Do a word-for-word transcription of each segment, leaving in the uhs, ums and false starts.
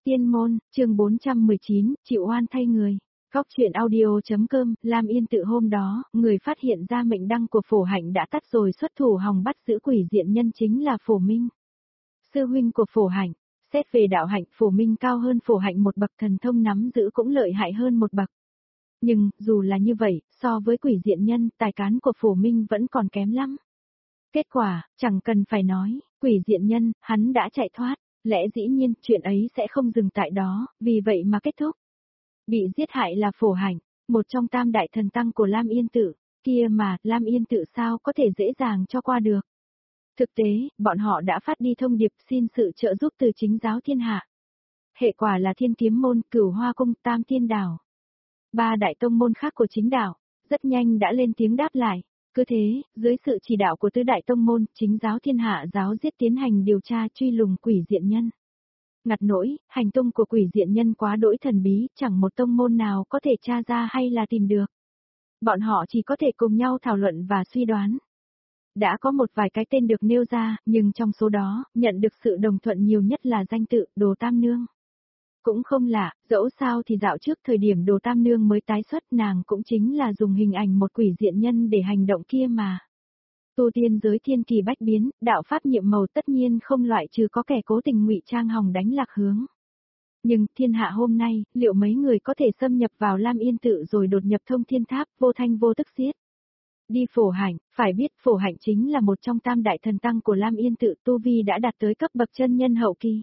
Tiên môn, chương bốn trăm mười chín, chịu oan thay người. Góc truyện audio.com, Lam Yên tự hôm đó, người phát hiện ra mệnh đăng của Phổ Hạnh đã tắt rồi xuất thủ hòng bắt giữ quỷ diện nhân chính là Phổ Minh. Sư huynh của Phổ Hạnh, xét về đạo hạnh Phổ Minh cao hơn Phổ Hạnh một bậc, thần thông nắm giữ cũng lợi hại hơn một bậc. Nhưng, dù là như vậy, so với quỷ diện nhân, tài cán của Phổ Minh vẫn còn kém lắm. Kết quả, chẳng cần phải nói, quỷ diện nhân, hắn đã chạy thoát. Lẽ dĩ nhiên, chuyện ấy sẽ không dừng tại đó, vì vậy mà kết thúc. Bị giết hại là Phổ Hạnh, một trong tam đại thần tăng của Lam Yên tự, kia mà, Lam Yên tự sao có thể dễ dàng cho qua được. Thực tế, bọn họ đã phát đi thông điệp xin sự trợ giúp từ chính giáo thiên hạ. Hệ quả là Thiên Kiếm môn, Cửu Hoa cung, Tam Thiên đảo. Ba đại tông môn khác của chính đảo, rất nhanh đã lên tiếng đáp lại. Cứ thế, dưới sự chỉ đạo của tứ đại tông môn, chính giáo thiên hạ giáo giết tiến hành điều tra truy lùng quỷ diện nhân. Ngặt nỗi, hành tung của quỷ diện nhân quá đỗi thần bí, chẳng một tông môn nào có thể tra ra hay là tìm được. Bọn họ chỉ có thể cùng nhau thảo luận và suy đoán. Đã có một vài cái tên được nêu ra, nhưng trong số đó, nhận được sự đồng thuận nhiều nhất là danh tự Đồ Tam Nương. Cũng không lạ, dẫu sao thì dạo trước thời điểm Đồ Tam Nương mới tái xuất, nàng cũng chính là dùng hình ảnh một quỷ diện nhân để hành động kia mà. Tu tiên giới thiên kỳ bách biến, đạo pháp nhiệm màu tất nhiên không loại trừ có kẻ cố tình ngụy trang hòng đánh lạc hướng. Nhưng thiên hạ hôm nay, liệu mấy người có thể xâm nhập vào Lam Yên tự rồi đột nhập Thông Thiên Tháp, vô thanh vô tức giết? Đi Phổ Hạnh, phải biết Phổ Hạnh chính là một trong tam đại thần tăng của Lam Yên tự, tu vi đã đạt tới cấp bậc chân nhân hậu kỳ.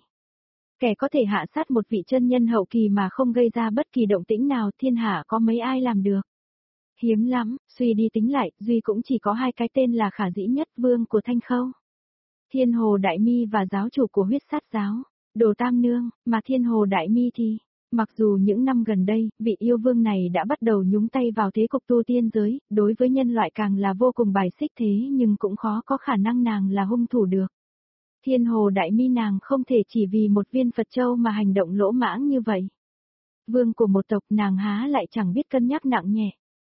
Kẻ có thể hạ sát một vị chân nhân hậu kỳ mà không gây ra bất kỳ động tĩnh nào, thiên hạ có mấy ai làm được. Hiếm lắm, suy đi tính lại, duy cũng chỉ có hai cái tên là khả dĩ nhất, vương của Thanh Khâu. Thiên Hồ Đại Mi và giáo chủ của huyết sát giáo, Đồ Tam Nương, mà Thiên Hồ Đại Mi thì, mặc dù những năm gần đây, vị yêu vương này đã bắt đầu nhúng tay vào thế cục tu tiên giới, đối với nhân loại càng là vô cùng bài xích thế nhưng cũng khó có khả năng nàng là hung thủ được. Thiên Hồ Đại Mi nàng không thể chỉ vì một viên Phật châu mà hành động lỗ mãng như vậy. Vương của một tộc nàng há lại chẳng biết cân nhắc nặng nhẹ.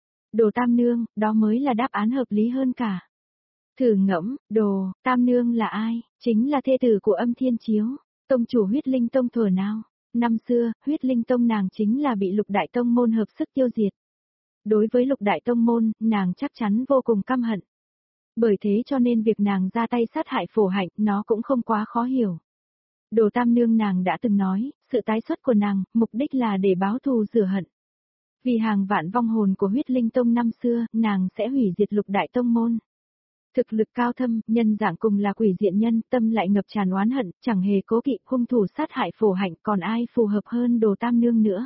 Đồ Tam Nương, đó mới là đáp án hợp lý hơn cả. Thử ngẫm, Đồ Tam Nương là ai? Chính là thê tử của Âm Thiên Chiếu, tông chủ Huyết Linh Tông thuở nào. Năm xưa, Huyết Linh Tông nàng chính là bị Lục Đại Tông môn hợp sức tiêu diệt. Đối với Lục Đại Tông môn, nàng chắc chắn vô cùng căm hận. Bởi thế cho nên việc nàng ra tay sát hại Phổ Hạnh, nó cũng không quá khó hiểu. Đồ Tam Nương nàng đã từng nói, sự tái xuất của nàng, mục đích là để báo thù rửa hận. Vì hàng vạn vong hồn của Huyết Linh Tông năm xưa, nàng sẽ hủy diệt Lục Đại Tông môn. Thực lực cao thâm, nhân dạng cùng là quỷ diện nhân, tâm lại ngập tràn oán hận, chẳng hề cố kỵ hung thủ sát hại Phổ Hạnh, còn ai phù hợp hơn Đồ Tam Nương nữa.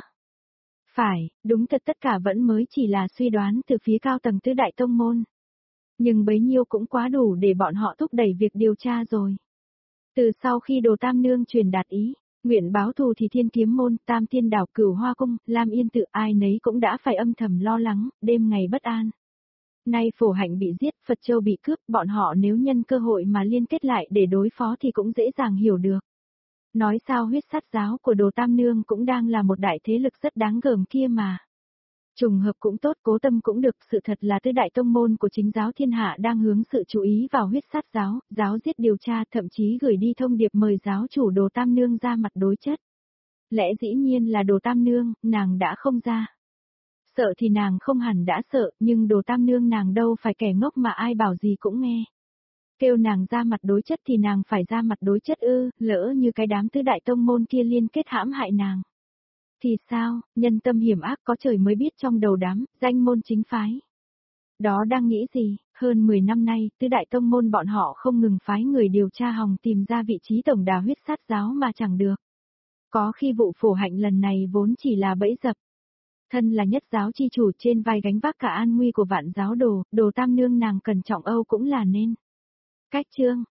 Phải, đúng thật tất cả vẫn mới chỉ là suy đoán từ phía cao tầng tứ đại tông môn. Nhưng bấy nhiêu cũng quá đủ để bọn họ thúc đẩy việc điều tra rồi. Từ sau khi Đồ Tam Nương truyền đạt ý, nguyện báo thù thì Thiên Kiếm môn, Tam Thiên đảo, Cửu Hoa cung, Lam Yên tự ai nấy cũng đã phải âm thầm lo lắng, đêm ngày bất an. Nay Phổ Hạnh bị giết, Phật Châu bị cướp, bọn họ nếu nhân cơ hội mà liên kết lại để đối phó thì cũng dễ dàng hiểu được. Nói sao huyết sát giáo của Đồ Tam Nương cũng đang là một đại thế lực rất đáng gờm kia mà. Trùng hợp cũng tốt, cố tâm cũng được, sự thật là tứ đại tông môn của chính giáo thiên hạ đang hướng sự chú ý vào huyết sát giáo, giáo giết điều tra, thậm chí gửi đi thông điệp mời giáo chủ Đồ Tam Nương ra mặt đối chất. Lẽ dĩ nhiên là Đồ Tam Nương, nàng đã không ra. Sợ thì nàng không hẳn đã sợ, nhưng Đồ Tam Nương nàng đâu phải kẻ ngốc mà ai bảo gì cũng nghe. Kêu nàng ra mặt đối chất thì nàng phải ra mặt đối chất ư, lỡ như cái đám tứ đại tông môn kia liên kết hãm hại nàng. Thì sao, nhân tâm hiểm ác có trời mới biết trong đầu đám, danh môn chính phái. Đó đang nghĩ gì, hơn mười năm nay, tứ đại tông môn bọn họ không ngừng phái người điều tra hòng tìm ra vị trí tổng đà huyết sát giáo mà chẳng được. Có khi vụ Phổ Hạnh lần này vốn chỉ là bẫy dập. Thân là nhất giáo chi chủ trên vai gánh vác cả an nguy của vạn giáo đồ, Đồ Tam Nương nàng cẩn trọng âu cũng là nên. Cách chương,